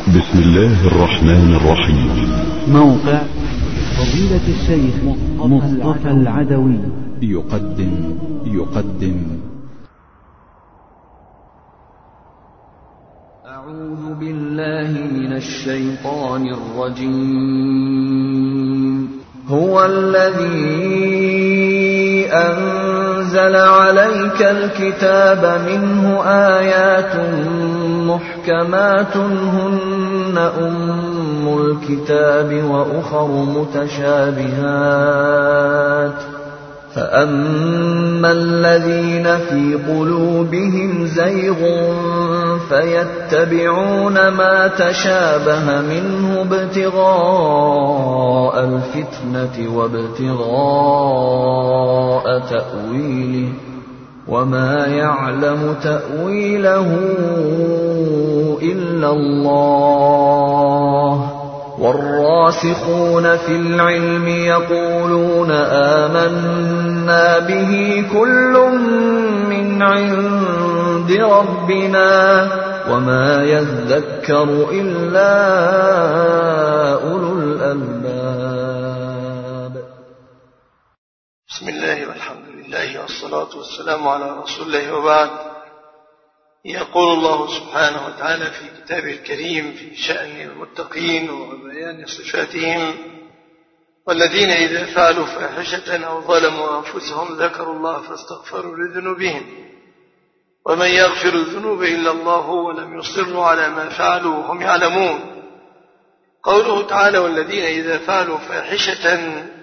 بسم الله الرحمن الرحيم. موقع فضيلة الشيخ مصطفى العدوي يقدم أعوذ بالله من الشيطان الرجيم. هو الذي أنزل عليك الكتاب منه آيات محكمات هن أم الكتاب وأخر متشابهات فأما الذين في قلوبهم زيغ فيتبعون ما تشابه منه ابتغاء الفتنة وابتغاء تأويله وما يعلم تأويله إلا الله والراسخون في العلم يقولون آمنا به كل من عند ربنا وما يذكر إلا أولو الألباب. بسم الله والحمد لله والصلاة والسلام على رسول الله وبعد. يقول الله سبحانه وتعالى في كتابه الكريم في شأن المتقين وبيان صفاتهم: والذين إذا فعلوا فاحشة أو ظلموا أنفسهم ذكروا الله فاستغفروا لذنوبهم ومن يغفر الذنوب إلا الله ولم يصروا على ما فعلوا وهم يعلمون. قوله تعالى: والذين إذا فعلوا فاحشة،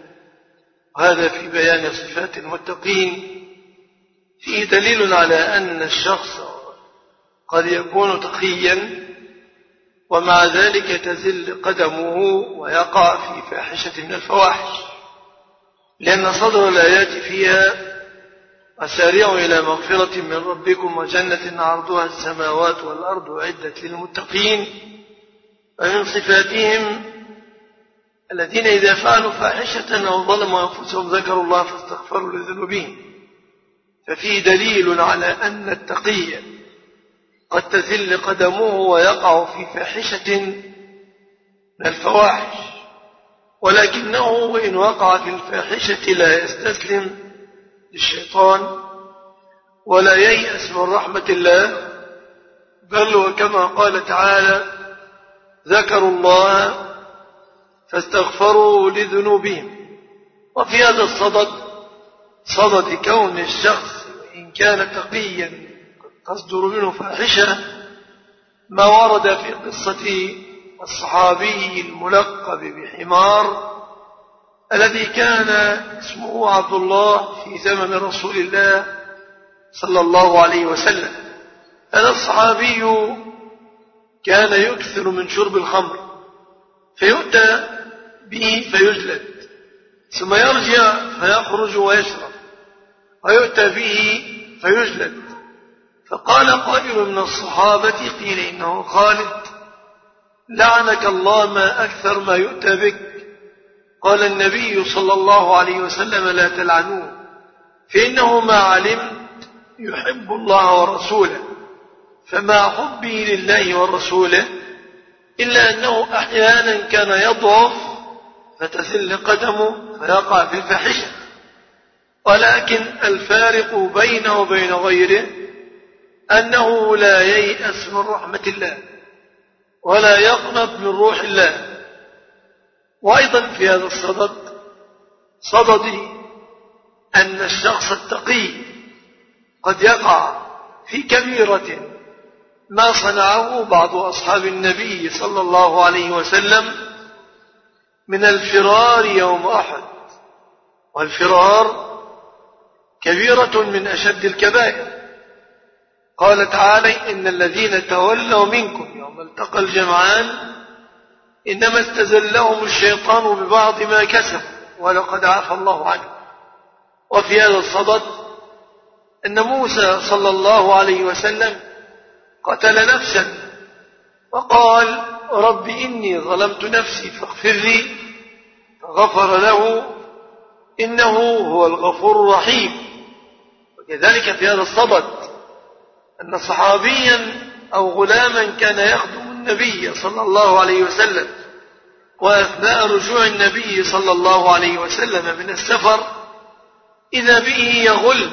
هذا في بيان صفات المتقين، فيه دليل على أن الشخص قد يكون تقيا ومع ذلك تزل قدمه ويقع في فاحشة من الفواحش، لأن صدر الآيات فيها: وسارعوا إلى مغفرة من ربكم وجنة عرضها السماوات والأرض أعدت للمتقين. ومن صفاتهم الذين إذا فعلوا فاحشة أو ظلموا أنفسهم ذكروا الله فاستغفروا لذنوبهم، ففيه دليل على أن التقي قد تزل قدمه ويقع في فاحشة من الفواحش، ولكنه وإن وقع في الفاحشة لا يستسلم للشيطان ولا ييأس من رحمة الله، بل وكما قال تعالى: ذكروا الله فاستغفروا لذنوبهم. وفي هذا صدد كون الشخص إن كان تقيا تصدر منه فاحشة ما ورد في قصة الصحابي الملقب بحمار الذي كان اسمه عبد الله في زمن رسول الله صلى الله عليه وسلم. هذا الصحابي كان يكثر من شرب الخمر، فيؤتى به فيجلد، ثم يرجع فيخرج ويشرب، ويؤتى به فيجلد. فقال قائل من الصحابة: قيل إنه خالد، لعنك الله ما أكثر ما يؤتى بك. قال النبي صلى الله عليه وسلم: لا تلعنوه، فإنه ما علمت يحب الله ورسوله، فما حبي لله ورسوله إلا أنه أحيانا كان يضعف فتزل قدمه فيقع في الفاحشة، ولكن الفارق بينه وبين غيره أنه لا ييأس من رحمة الله ولا يقنط من روح الله. وأيضا في هذا صدد أن الشخص التقي قد يقع في كبيرة ما صنعه بعض أصحاب النبي صلى الله عليه وسلم من الفرار يوم أحد، والفرار كبيرة من أشد الكبائر. قال تعالى: إن الذين تولوا منكم يوم التقى الجمعان إنما استزلهم الشيطان ببعض ما كسب ولقد عفى الله عنه. وفي هذا الصدد أن موسى صلى الله عليه وسلم قتل نفسا وقال: رب إني ظلمت نفسي فاغفر لي، فغفر له إنه هو الغفور الرحيم. وكذلك في هذا الصدد أن صحابيا أو غلاما كان يخدم النبي صلى الله عليه وسلم وأثناء رجوع النبي صلى الله عليه وسلم من السفر إذا به يغل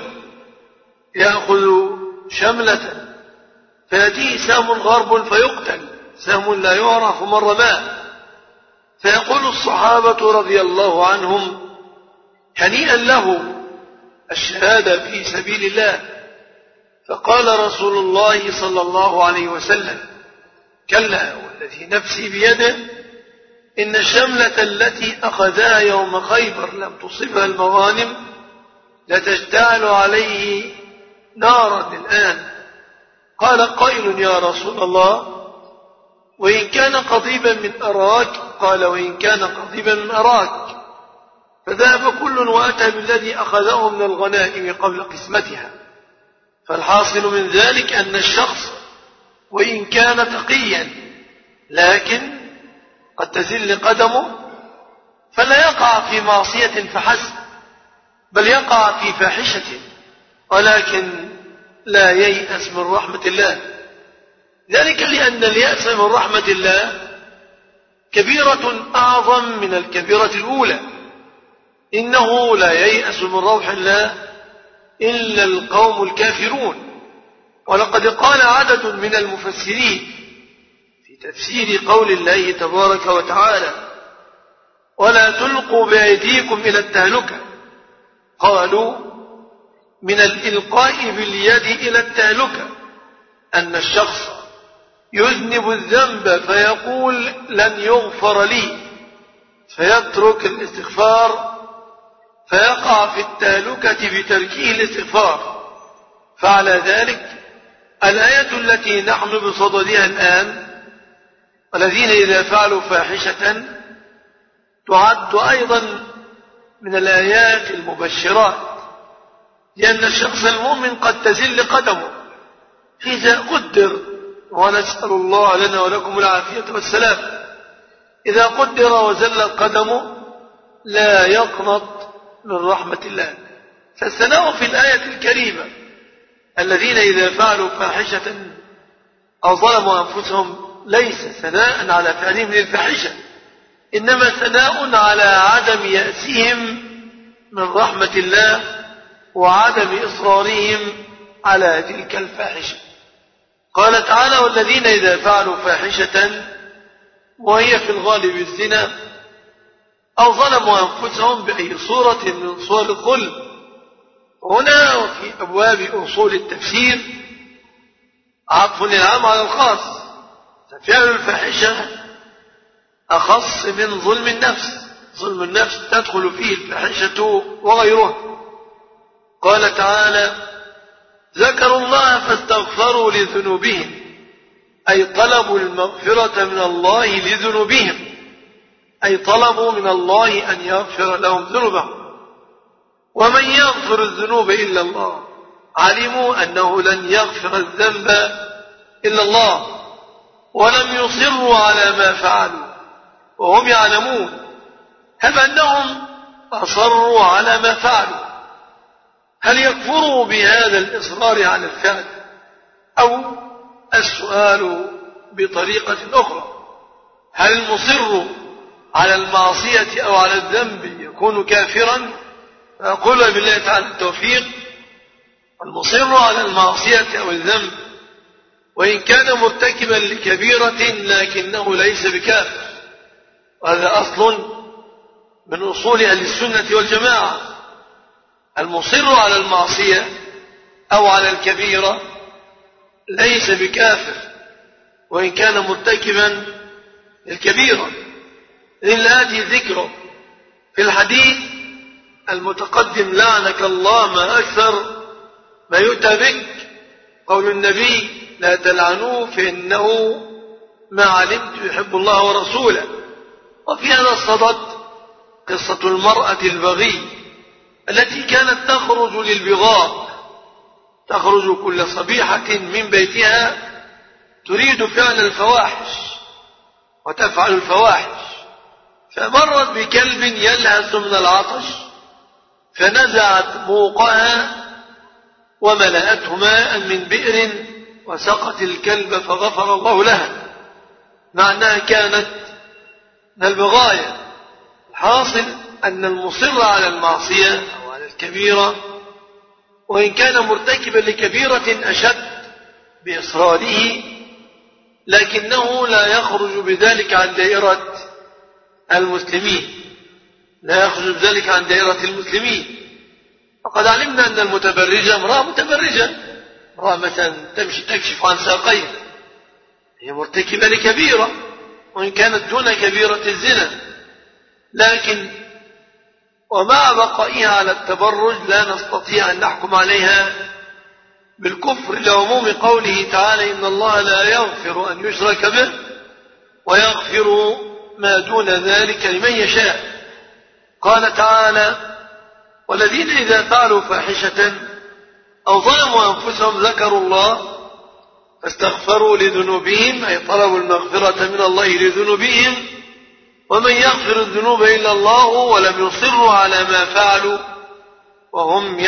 يأخذ شملة فيأتيه سهم غرب فيقتل، سهم لا يعرف من رماه، فيقول الصحابة رضي الله عنهم: هنيئا له الشهادة في سبيل الله. فقال رسول الله صلى الله عليه وسلم: كلا والذي نفسي بيده إن الشملة التي أخذها يوم خيبر لم تصبها المغانم لتشتعل عليه نارا الآن. قال قائل: يا رسول الله وإن كان قضيبا من أراك؟ قال: وإن كان قضيبا من أراك. فذهب كل وأتى بالذي أخذه من الغنائم قبل قسمتها. فالحاصل من ذلك أن الشخص وإن كان تقيا لكن قد تزل قدمه، فلا يقع في معصية فحسب، بل يقع في فاحشة، ولكن لا ييأس من رحمة الله. ذلك لأن اليأس من رحمة الله كبيرة أعظم من الكبيرة الأولى. إنه لا ييأس من روح الله إلا القوم الكافرون. ولقد قال عدد من المفسرين في تفسير قول الله تبارك وتعالى: ولا تلقوا بأيديكم إلى التهلكة، قالوا من الإلقاء باليد إلى التهلكة أن الشخص يذنب الذنب فيقول لن يغفر لي، فيترك الاستغفار فيقع في التهلكة بتركه الاستغفار. فعلى ذلك الآية التي نحن بصددها الآن: والذين إذا فعلوا فاحشة، تعد أيضا من الآيات المبشرات، لأن الشخص المؤمن قد تزل قدمه إذا قدر، ونسأل الله لنا ولكم العافية والسلام، إذا قدر وزلت قدمه لا يقنط من رحمة الله. فالثناء في الآية الكريمة: الذين إذا فعلوا فاحشة أو ظلموا أنفسهم، ليس ثناء على فعلهم للفاحشة، إنما ثناء على عدم يأسهم من رحمة الله وعدم إصرارهم على تلك الفاحشة. قال تعالى: والذين إذا فعلوا فاحشة، وهي في الغالب الزنا، أو ظلموا أنفسهم بأي صورة من صور الظلم. هنا وفي أبواب أصول التفسير عطف العام على الخاص، ففعل الفاحشة أخص من ظلم النفس. ظلم النفس تدخل فيه الفاحشة وغيره. قال تعالى: ذكروا الله فاستغفروا لذنوبهم، أي طلبوا المغفرة من الله لذنوبهم، أي طلبوا من الله أن يغفر لهم ذنوبهم. ومن يغفر الذنوب إلا الله، علموا أنه لن يغفر الذنب إلا الله، ولم يصروا على ما فعلوا وهم يعلمون، هم أنهم أصروا على ما فعلوا. هل يكفروا بهذا الإصرار على الفعل؟ أو السؤال بطريقة أخرى: هل المصر على المعصية أو على الذنب يكون كافرا؟ فأقول بالله تعالى التوفيق: المصر على المعصية أو الذنب وإن كان مرتكبا لكبيرة لكنه ليس بكافر، وهذا أصل من أصول أهل السنة والجماعة. المصر على المعصية أو على الكبيرة ليس بكافر وإن كان مرتكبا للكبيرة، للآتي ذكره في الحديث المتقدم: لعنك الله ما أكثر ما يؤتى بك. قول النبي: لا تلعنوه فإنه ما علمت يحب الله ورسوله. وفي هذا الصدد قصة المرأة البغي التي كانت تخرج للبغاء، تخرج كل صبيحة من بيتها تريد فعل الفواحش وتفعل الفواحش، فمرت بكلب يلهث من العطش فنزعت موقها وملأته ماء من بئر وسقت الكلب فغفر الله لها. مع أنها كانت من البغايا. الحاصل أن المصر على المعصية أو على الكبيرة وإن كان مرتكبا لكبيرة أشد بإصراره، لكنه لا يخرج بذلك عن دائرة المسلمين، لا يخرج بذلك عن دائرة المسلمين. وقد علمنا أن المتبرجة امرأة متبرجة، امرأة مثلا تمشي تكشف عن ساقيها، هي مرتكبة لكبيرة وإن كانت دون كبيرة الزنا، لكن ومع بقائها على التبرج لا نستطيع أن نحكم عليها بالكفر لعموم قوله تعالى: إن الله لا يغفر أن يشرك به ويغفر ما دون ذلك لمن يشاء. قال تعالى: والذين إذا فعلوا فاحشة أو ظلموا أنفسهم ذكروا الله فاستغفروا لذنوبهم، أي طلبوا المغفرة من الله لذنوبهم، ومن يغفر الذنوب إلا الله ولم يصروا على ما فعلوا وهم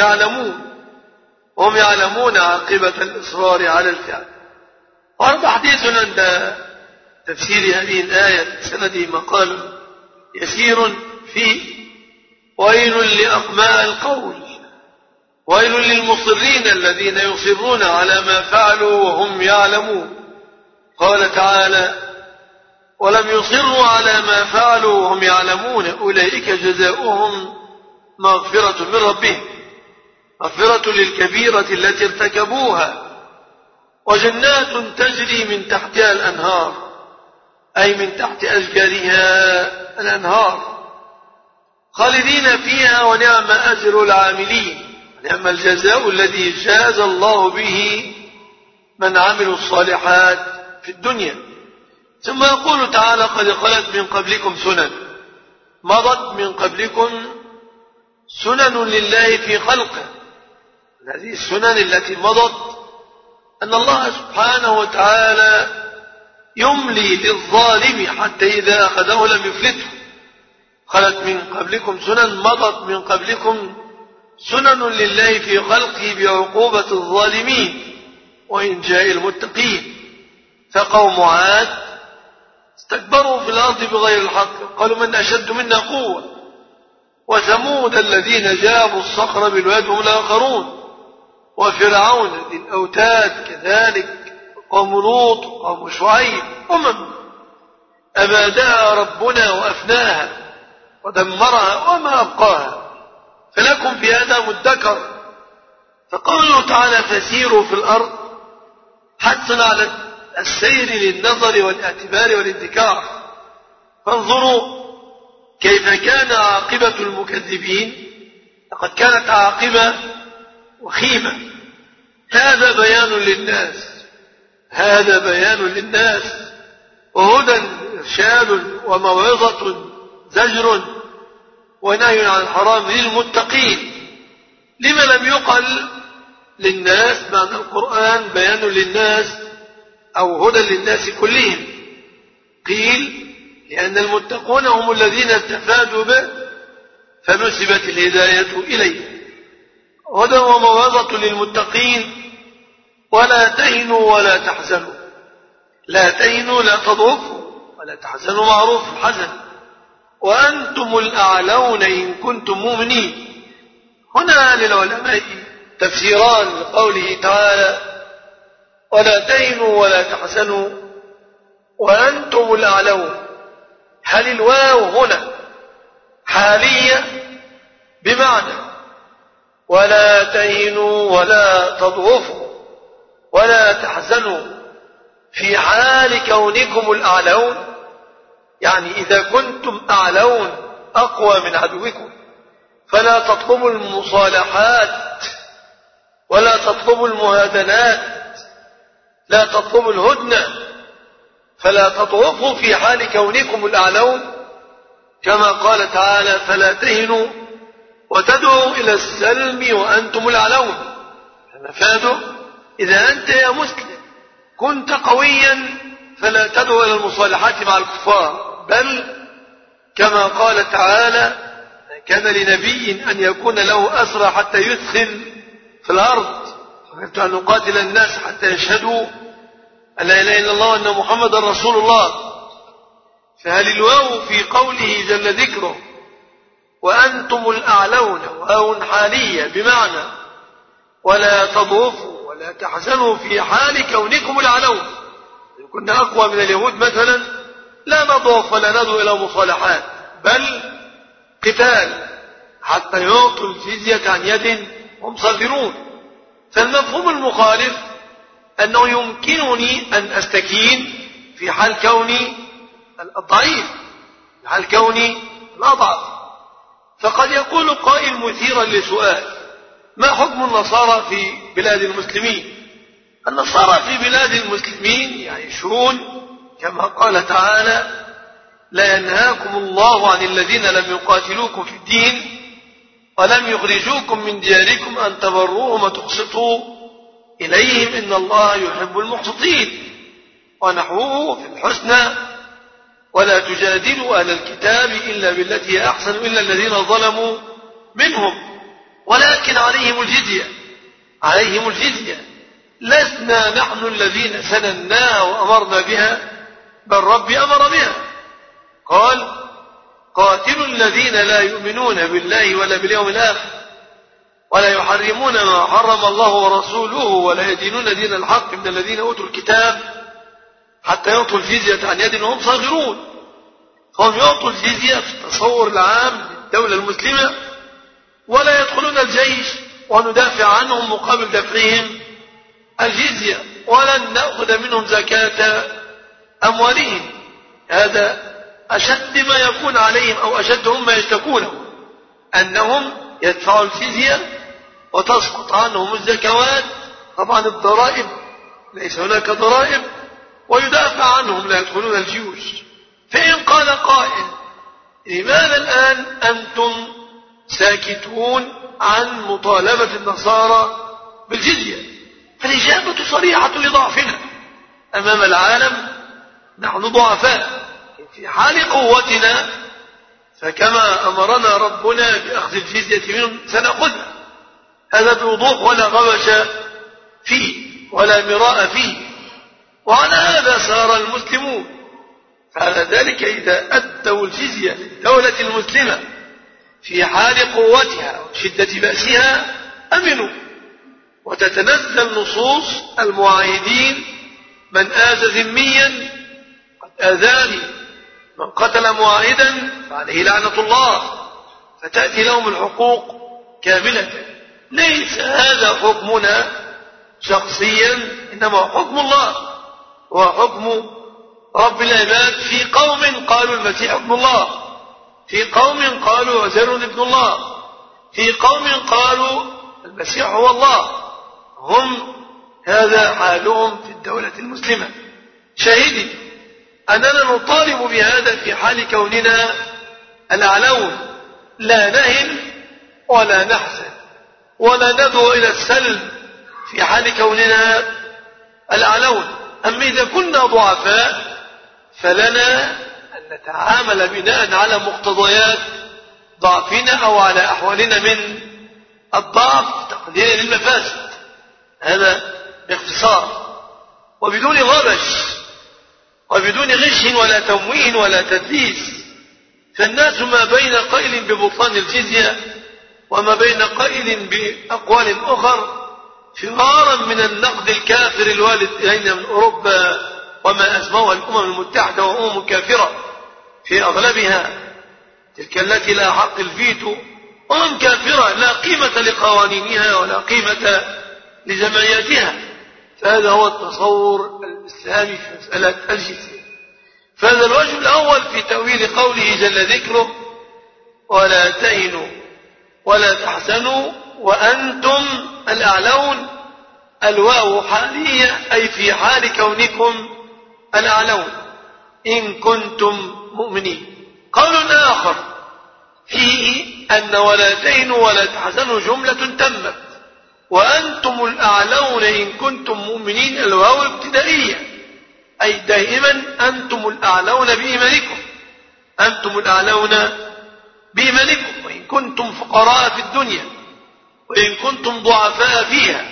يعلمون عاقبة الإصرار على الفعل. ورد حديث عند تفسير هذه الآية سندي مقال يسير فيه: ويل لأقماء القول، ويل للمصرين الذين يصرون على ما فعلوا وهم يعلمون. قال تعالى: ولم يصروا على ما فعلوا وهم يعلمون أولئك جزاؤهم مغفرة من ربهم، مغفرة للكبيرة التي ارتكبوها، وجنات تجري من تحتها الأنهار، أي من تحت أشجارها الأنهار، خالدين فيها ونعم أجر العاملين، نعم الجزاء الذي جاز الله به من عملوا الصالحات في الدنيا. ثم يقول تعالى: قد خلت من قبلكم سنن، مضت من قبلكم سنن لله في خلقه. هذه السنن التي مضت أن الله سبحانه وتعالى يملي للظالم حتى إذا أخذه لم يفلته. خلت من قبلكم سنن، مضت من قبلكم سنن لله في خلقه بعقوبة الظالمين وإنجاء المتقين. فقوم عاد استكبروا في الأرض بغير الحق، قالوا: من أشد منا قوة. وثمود الذين جابوا الصخر بالواد هم الآخرون. وفرعون ذي الأوتاد كذلك، قوم لوط وقوم شعيب، أبادها ربنا وأفناها ودمرها وما أبقاها، فلكم في هذا مدكر. فقوله تعالى: فسيروا في الأرض، حث على السير للنظر والاعتبار والادكار. فانظروا كيف كان عاقبة المكذبين، لقد كانت عاقبة وخيمة. هذا بيان للناس وهدى إرشاد وموعظة زجر ونهي عن الحرام للمتقين. لما لم يقل للناس معنى القرآن بيان للناس أو هدى للناس كلهم؟ قيل لأن المتقون هم الذين استفادوا به فنسبت الهداية إليه. هدى وموعظة للمتقين. ولا تهنوا ولا تحزنوا، لا تهنوا لا تضعفوا، ولا تحزنوا معروف الحزن، وأنتم الأعلون إن كنتم مؤمنين. هنا للعلماء تفسيران لقوله تعالى: ولا تهنوا ولا تحزنوا وأنتم الأعلون. هل الواو هنا حالية بمعنى ولا تهنوا ولا تضعفوا ولا تحزنوا في حال كونكم الأعلون؟ يعني إذا كنتم أعلون أقوى من عدوكم فلا تطلبوا المصالحات ولا تطلبوا المهادنات، لا تطلبوا الهدنة، فلا تضعفوا في حال كونكم الأعلون، كما قال تعالى: فلا تهنوا وتدعوا إلى السلم وأنتم الأعلون. فمفاده إذا أنت يا مسلم كنت قويا فلا تدعو إلى المصالحات مع الكفار، بل كما قال تعالى: كان لنبي أن يكون له أسرى حتى يثخن في الأرض، فكنت أن نقاتل الناس حتى يشهدوا أن لا إله إلا الله وأن محمدا رسول الله. فهل الواو في قوله جل ذكره وأنتم الأعلون واو حالية بمعنى ولا تضعفوا ولا تحزنوا في حال كونكم الأعلون؟ إن كنا أقوى من اليهود مثلا لا نضعف ولا ندعو إلى مصالحات، بل قتال حتى يعطوا الجزية عن يد هم صاغرون. فالمفهوم المخالف أنه يمكنني أن أستكين في حال كوني الضعيف، في حال كوني الأضعف. فقد يقول قائل مثيرا لسؤال: ما حكم النصارى في بلاد المسلمين؟ النصارى في بلاد المسلمين يعيشون كما قال تعالى: لا ينهاكم الله عن الذين لم يقاتلوكم في الدين ولم يخرجوكم من دياركم أن تبروهم وتقسطوا إليهم إن الله يحب المقسطين، ونحوه في الحسنى: ولا تجادلوا أهل الكتاب إلا بالتي هي أحسن إلا الذين ظلموا منهم ولكن عليهم الجزية لسنا نحن الذين سنناها وأمرنا بها بل ربي أمر بها. قال: قاتلوا الذين لا يؤمنون بالله ولا باليوم الآخر ولا يحرمون ما حرم الله ورسوله ولا يدينون دين الحق من الذين أوتوا الكتاب حتى يعطوا الجزية عن يد وهم صاغرون. فهم يعطوا الجزية في التصور العام للدولة المسلمة ولا يدخلون الجيش وندافع عنهم مقابل دفعهم الجزية ولن نأخذ منهم زكاة أموالهم. هذا أشد ما يكون عليهم أو أشد هم ما يشتكونه، أنهم يدفعوا الجزية وتسقط عنهم الزكوات، طبعا الضرائب ليس هناك ضرائب، ويدافع عنهم لا يدخلون الجيوش. فإن قال قائل: لماذا الآن أنتم ساكتون عن مطالبة النصارى بالجزية؟ فالإجابة صريحة لضعفنا أمام العالم. نحن ضعفاء في حال قوتنا، فكما أمرنا ربنا بأخذ الجزية منهم سنأخذها، هذا بوضوح ولا غبش فيه ولا مراء فيه. وعلى هذا سار المسلمون. فعلى ذلك إذا أدوا الجزية للدولة المسلمة في حال قوتها وشدة بأسها أمنوا، وتتنزل نصوص المعاهدين: من آذى ذميا قد آذاني، من قتل معاهدا فعليه لعنة الله، فتأتي لهم الحقوق كاملة. ليس هذا حكمنا شخصيا، إنما حكم الله وحكم رب العباد في قوم قالوا المسيح ابن الله، في قوم قالوا عزير ابن الله، في قوم قالوا المسيح هو الله. هم هذا حالهم في الدولة المسلمة. شاهدي أننا نطالب بهذا في حال كوننا الأعلون، لا نهن ولا نحزن ولا ندعو إلى السلم في حال كوننا الأعلون. أما إذا كنا ضعفاء فلنا أن نتعامل بناء على مقتضيات ضعفنا أو على أحوالنا من الضعف تقليلا للمفاسد. هذا باختصار وبدون غبش وبدون غش ولا تمويه ولا تدليس. فالناس ما بين قائل ببطلان الجزية وما بين قائل بأقوال أخر فرارا من النقد الكافر الوارد إلينا من أوروبا وما أسموها الأمم المتحدة وأمم كافرة في أغلبها، تلك التي لا حق الفيتو، أمم كافرة لا قيمة لقوانينها ولا قيمة لجمعياتها. فهذا هو التصور الإسلامي في مسألة الجزية. فهذا الوجه الأول في تأويل قوله جل ذكره: ولا تهنوا ولا تحزنوا وأنتم الأعلون. الواو حالية أي في حال كونكم الأعلون إن كنتم مؤمنين. قول آخر فيه أن ولا تهنوا ولا تحزنوا جملة تمت، وأنتم الأعلون إن كنتم مؤمنين الواو ابتدائية، أي دائما أنتم الأعلون بإيمانكم، أنتم الأعلون بإيمانكم، وإن كنتم فقراء في الدنيا وإن كنتم ضعفاء فيها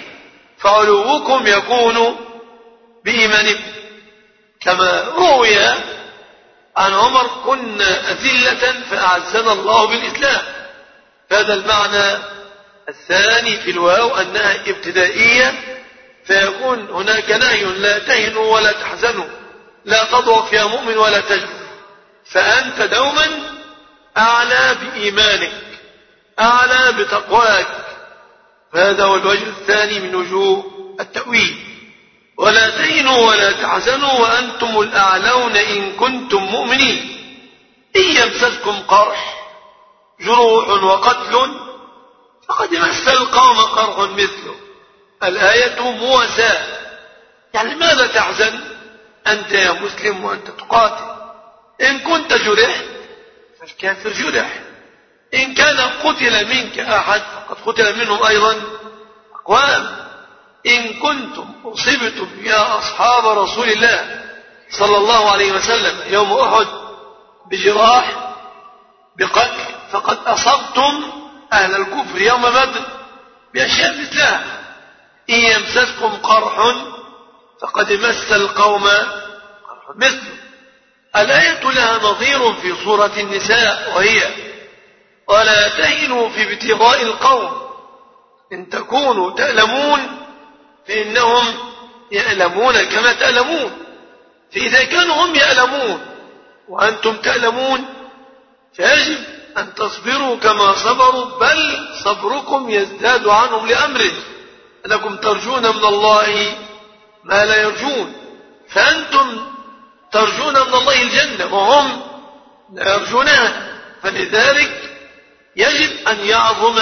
فعلوكم يكون بإيمانكم. كما روي عن عمر كنا أذلة فأعزنا الله بالإسلام. هذا المعنى الثاني في الواو أنها ابتدائية، فيكون هناك نهي لا تهنوا ولا تحزنوا، لا تضعف يا مؤمن ولا تجبر، فأنت دوما أعلى بإيمانك، أعلى بتقواك. فهذا هو الوجه الثاني من وجوه التأويل. ولا تهنوا ولا تحزنوا وأنتم الأعلون إن كنتم مؤمنين. إن يمسسكم قرح جروح وقتل فقد مس القوم قرح مثله. الآية مواساة، يعني ماذا تحزن أنت يا مسلم وأنت تقاتل؟ إن كنت جرحت فالكافر جرح، إن كان قتل منك أحد فقد قتل منهم أيضا أقوام. إن كنتم أصبتم يا أصحاب رسول الله صلى الله عليه وسلم يوم أحد بجراح بقتل فقد أصبتم أهل الكفر يوم بدر بأشياء مثلها. إن يمسسكم قرح فقد مس القوم قرح مثله. الآية لها نظير في سورة النساء وهي ولا تهنوا في ابتغاء القوم إن تكونوا تألمون فإنهم يألمون كما تألمون. فإذا كانوا هم يألمون وأنتم تألمون فيجب أن تصبروا كما صبروا، بل صبركم يزداد عنهم لأمره أنكم ترجون من الله ما لا يرجون. فأنتم ترجون من الله الجنة وهم لا يرجونها، فلذلك يجب أن يعظم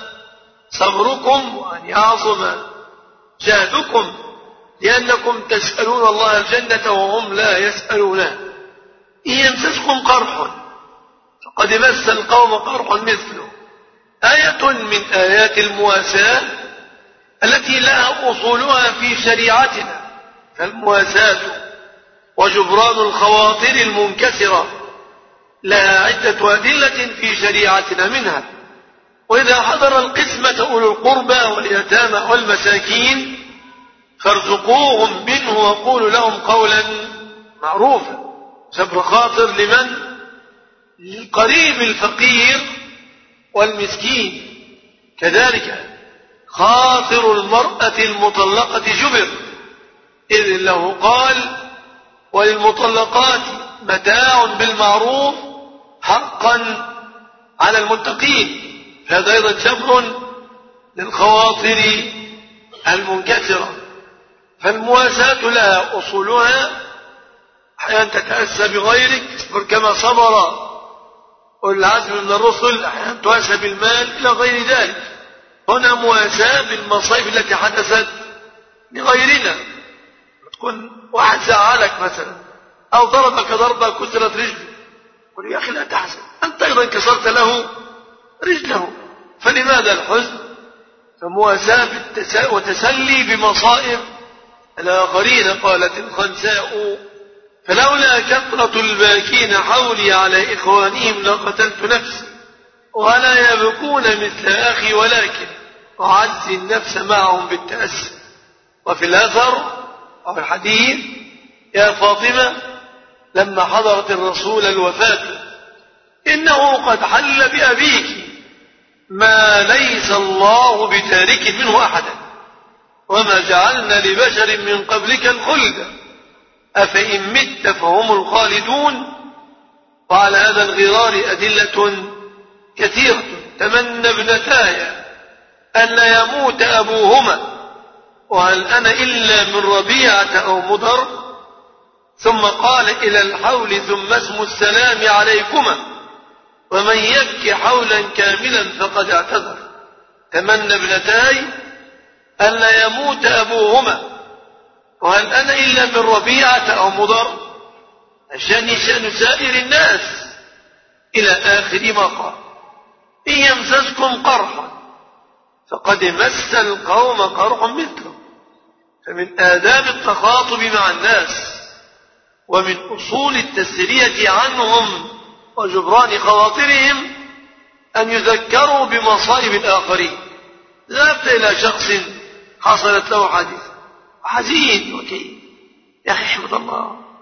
صبركم وأن يعظم جهدكم، لأنكم تسألون الله الجنة وهم لا يسألونها. إن يمسسكم قرح فقد مس القوم قرح مثله. آية من آيات المواساة التي لها أصولها في شريعتنا، فالمواساة وجبران الخواطر المنكسرة لها عدة أدلة في شريعتنا منها. وإذا حضر القسمة أولو القربى واليتامى والمساكين فارزقوهم منه وقولوا لهم قولا معروفا. جبر خاطر لمن؟ للقريب الفقير والمسكين. كذلك خاطر المرأة المطلقة جبر، إذ له قال وللمطلقات متاع بالمعروف حقا على المتقين. هذا أيضا جبر للخواطر المنكسرة. فالمواساة لها أصولها، أحيانا تتأسى بغيرك اصبر كما صبر أولي العزم من الرسل، أحيانا تؤسى بالمال إلى غير ذلك. هنا مواساة بالمصائب التي حدثت لغيرنا، تكون واحد زعلك مثلا أو ضربك ضربة كسرت رجله، قل يا أخي لا تحزن أنت أيضا كسرت له رجله، فلماذا الحزن؟ فمواساة وتسلي بمصائب الآخرين. قالت الخنساء فلولا كثرة الباكين حولي على إخوانهم لقتلت نفسي ولا يبكون مثل أخي ولكن أعزي النفس معهم بالتأسي. وفي الأثر أو الحديث يا فاطمة لما حضرت الرسول الوفاة إنه قد حل بأبيك ما ليس الله بتارك منه أحدا وما جعلنا لبشر من قبلك الخلد أفإن مت فهم الخالدون. وعلى هذا الغرار أدلة كثيرة. تمنى ابنتاي ألا يموت أبوهما وهل أنا إلا من ربيعة أو مضر، ثم قال إلى الحول ثم اسم السلام عليكما ومن يبكي حولا كاملا فقد اعتذر. تمنى ابنتاي ألا يموت أبوهما وهل أنا إلا من ربيعة أو مضر، عشان شأن سائر الناس إلى آخر ما قال. إن يمسسكم قرحا فقد مس القوم قرح مثله. فمن آداب التخاطب مع الناس ومن أصول التسرية عنهم وجبران خواطرهم أن يذكروا بمصائب الآخرين. ذهبت إلى شخص حصلت له حادثة حزين وكئيب، يا أخي احمد الله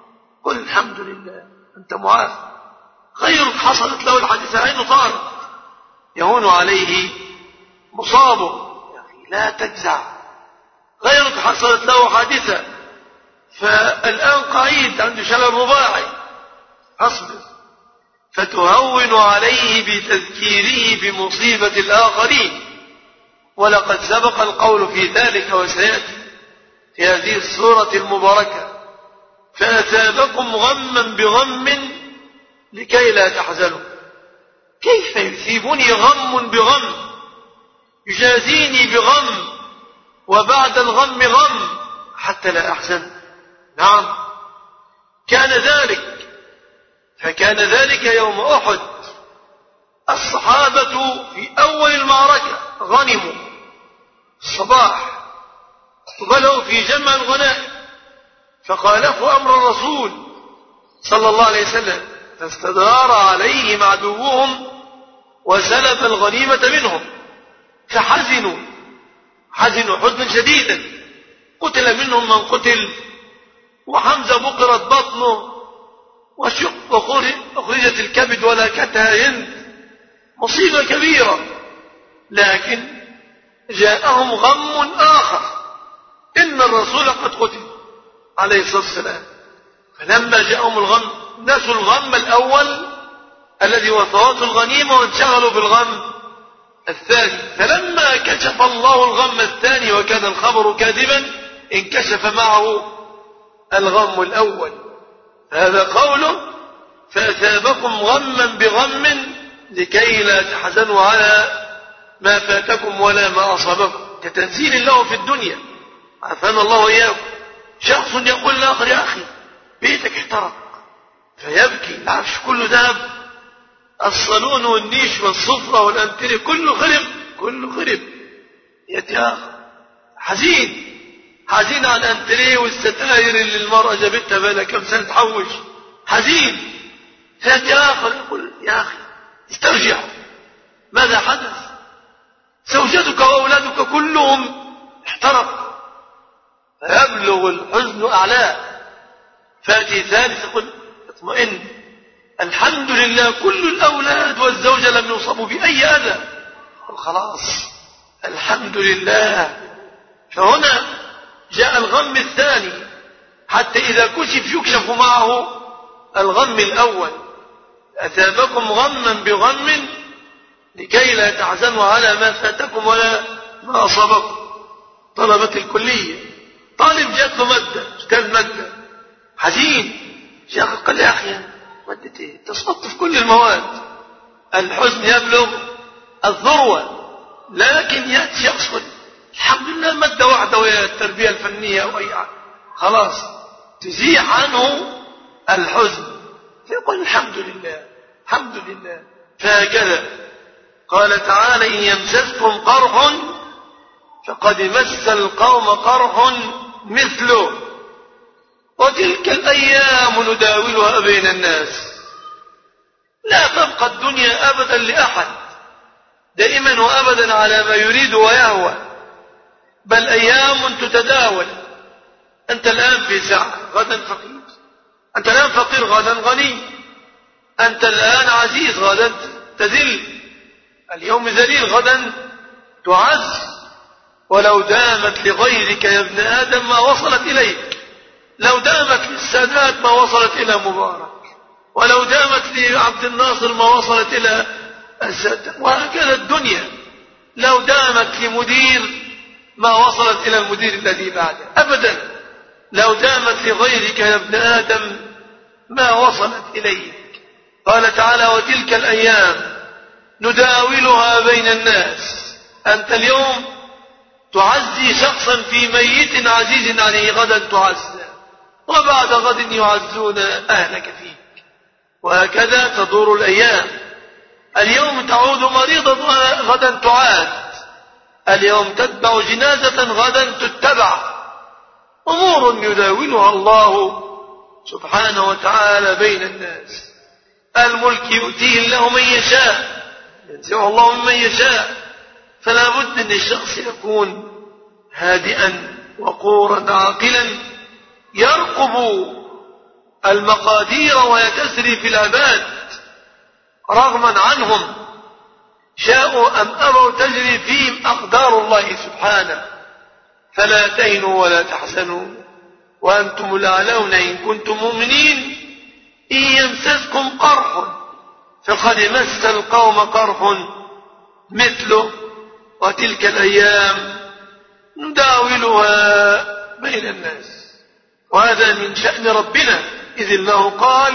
قل الحمد لله أنت معافى. غيرك حصلت له الحادثة عينه طارت يهون عليه مصابه، يا أخي لا تجزع. غيرك حصلت له حادثة فالآن قعيد عنده شلل رباعي، أصبر، فتهون عليه بتذكيره بمصيبة الآخرين. ولقد سبق القول في ذلك وسيأتي في هذه السورة المباركة. فأثابكم غما بغم لكي لا تحزنوا. كيف يثيبني غم بغم، يجازيني بغم وبعد الغم غم حتى لا أحزن؟ نعم كان ذلك. فكان ذلك يوم أحد. الصحابة في أول المعركة غنموا الصباح وبدأوا في جمع الغنائم، فخالفوا أمر الرسول صلى الله عليه وسلم، فاستدار عليهم عدوهم وسلب الغنيمة منهم، فحزنوا حزنا شديدا. قتل منهم من قتل، وحمزة بقرت بطنه وأخرجت الكبد ولكتها هند، مصيبة كبيرة. لكن جاءهم غم آخر، إن الرسول قد قتل عليه الصلاة والسلام. فلما جاءهم الغم نسوا الغم الأول الذي هو فوات الغنيمة وانشغلوا بالغم الثاني. فلما كشف الله الغم الثاني وكان الخبر كاذبا انكشف معه الغم الأول. هذا قوله فأثابكم غما بغم لكي لا تحزنوا على ما فاتكم ولا ما أصابكم، كتنزيل له في الدنيا عافانا الله وإياكم. شخص يقول لآخر يا أخي بيتك احترق فيبكي، العفش كله ذهب، الصالون والنيش والصفرة والأنتري كله خرب. يا حزين على الأنتري والستائر اللي المرأة جابتها بقى كم سنة تحوش، حزين. فيأتي آخر يقول يا أخي استرجع، ماذا حدث؟ زوجتك وأولادك كلهم احترقوا. فيبلغ الحزن أعلاه. فأتي ثالث يقول اطمئن، الحمد لله كل الأولاد والزوجة لم يصابوا بأي أذى، خلاص الحمد لله. فهنا جاء الغم الثاني حتى إذا يكشف معه الغم الأول. أثابكم غما بغم لكي لا تحزنوا على ما فاتكم ولا ما أصابكم. طلبة الكلية، طالب جات له مادة، استاذ مادة، حزين، شيخ قال يا أخي مادة ايه؟ تسقط في كل المواد. الحزن يبلغ الذروة. لكن يأتي شخص الحمد لله مادة واحدة وهي التربية الفنية أو أي حاجة، خلاص تزيح عنه الحزن فيقول الحمد لله. فهكذا قال تعالى إن يمسسكم قرح فقد مس القوم قرح مثله وتلك الأيام نداولها بين الناس. لا تبقى الدنيا أبدا لأحد دائما وأبدا على ما يريد ويهوى، بل أيام تتداول. أنت الآن في سعة غدا فقير، أنت الآن فقير غدا غني، أنت الآن عزيز غدا تذل، اليوم ذليل غدا تعز. ولو دامت لغيرك يا ابن آدم ما وصلت إليك، لو دامت للسادات ما وصلت إلى مبارك، ولو دامت لعبد الناصر ما وصلت إلى السادات، وهكذا الدنيا لو دامت لمدير ما وصلت إلى المدير الذي بعده أبدا. لو دامت لغيرك يا ابن آدم ما وصلت إليك. قال تعالى وتلك الأيام نداولها بين الناس. أنت اليوم تعزي شخصا في ميت عزيز عليه، غدا تعزى، وبعد غد يعزون أهلك فيك، وهكذا تدور الأيام. اليوم تعود مريضا غدا تعاد، اليوم تتبع جنازة غدا تتبع. أمور يداولها الله سبحانه وتعالى بين الناس. الملك يؤتيه الله من يشاء، ينزعه الله ممن يشاء. فلا بد أن الشخص يكون هادئا وقورا عاقلا، يرقب المقادير وهي تسري في العباد رغما عنهم، شاءوا أم أبوا تجري فيهم أقدار الله سبحانه. فلا تهنوا ولا تحزنوا وأنتم الأعلون إن كنتم مؤمنين. إن يمسسكم قرح فقد مس القوم قرح مثله وتلك الأيام نداولها بين الناس. وهذا من شأن ربنا، إذ الله قال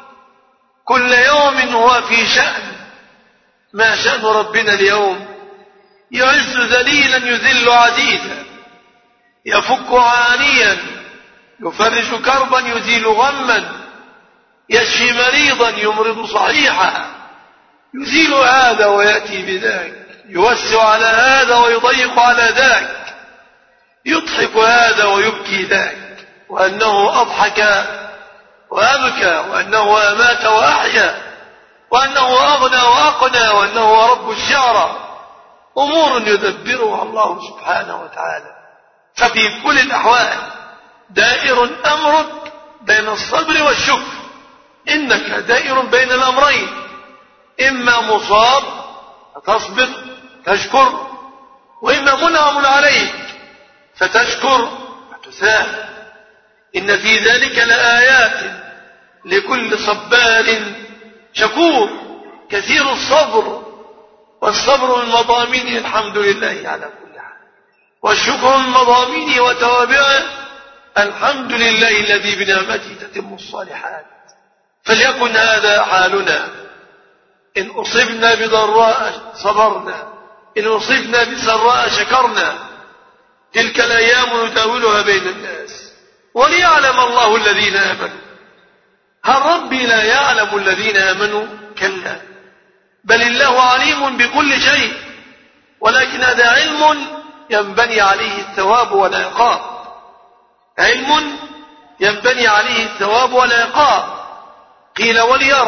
كل يوم هو في شأن. ما شأن ربنا اليوم؟ يعز ذليلا يذل عزيزا، يفك عانيا يفرج كربا يزيل غما، يشفي مريضا يمرض صحيحا، يزيل هذا ويأتي بذاك، يوسع على هذا ويضيق على ذاك، يضحك هذا ويبكي ذاك، وأنه أضحك وأبكى، وأنه أمات وأحيا، وأنه أغنى وأقنى، وأنه رب الشعرى. أمور يدبرها الله سبحانه وتعالى. ففي كل الأحوال دائر أمرك بين الصبر والشكر، إنك دائر بين الأمرين، إما مصاب فتصبر تشكر، وإما منعم عليك فتشكر فتثاب. إن في ذلك لآيات لكل صبار شكور كثير الصبر، والصبر من مضامين الحمد لله على كل حال، والشكر من مضامينه وتوابعه الحمد لله الذي بنعمته تتم الصالحات. فليكن هذا حالنا. إن أصبنا بضراء صبرنا، إن أصبنا بسراء شكرنا. تلك الأيام نداولها بين الناس وليعلم الله الذين آمنوا. هل ربي لا يعلم الذين آمنوا؟ كلا، بل الله عليم بكل شيء، ولكن هذا علم ينبني عليه الثواب والعقاب، علم ينبني عليه الثواب والعقاب. قيل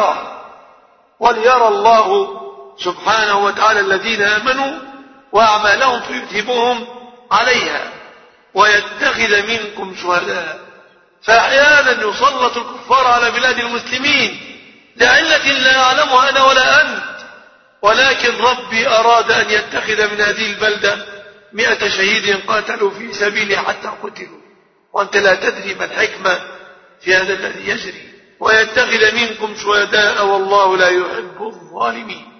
وليرى الله سبحانه وتعالى الذين آمنوا وأعمالهم فيثيبهم عليها ويتخذ منكم شهداء. فأحيانا يسلط الكفار على بلاد المسلمين لعلة لا أعلمها أنا ولا أنت، ولكن ربي أراد أن يتخذ من هذه البلدة 100 شهيد قاتلوا في سبيله حتى قتلوا، وأنت لا تدري ما الحكمة في هذا الذي يجري. ويتخذ منكم شهداء والله لا يحب الظالمين.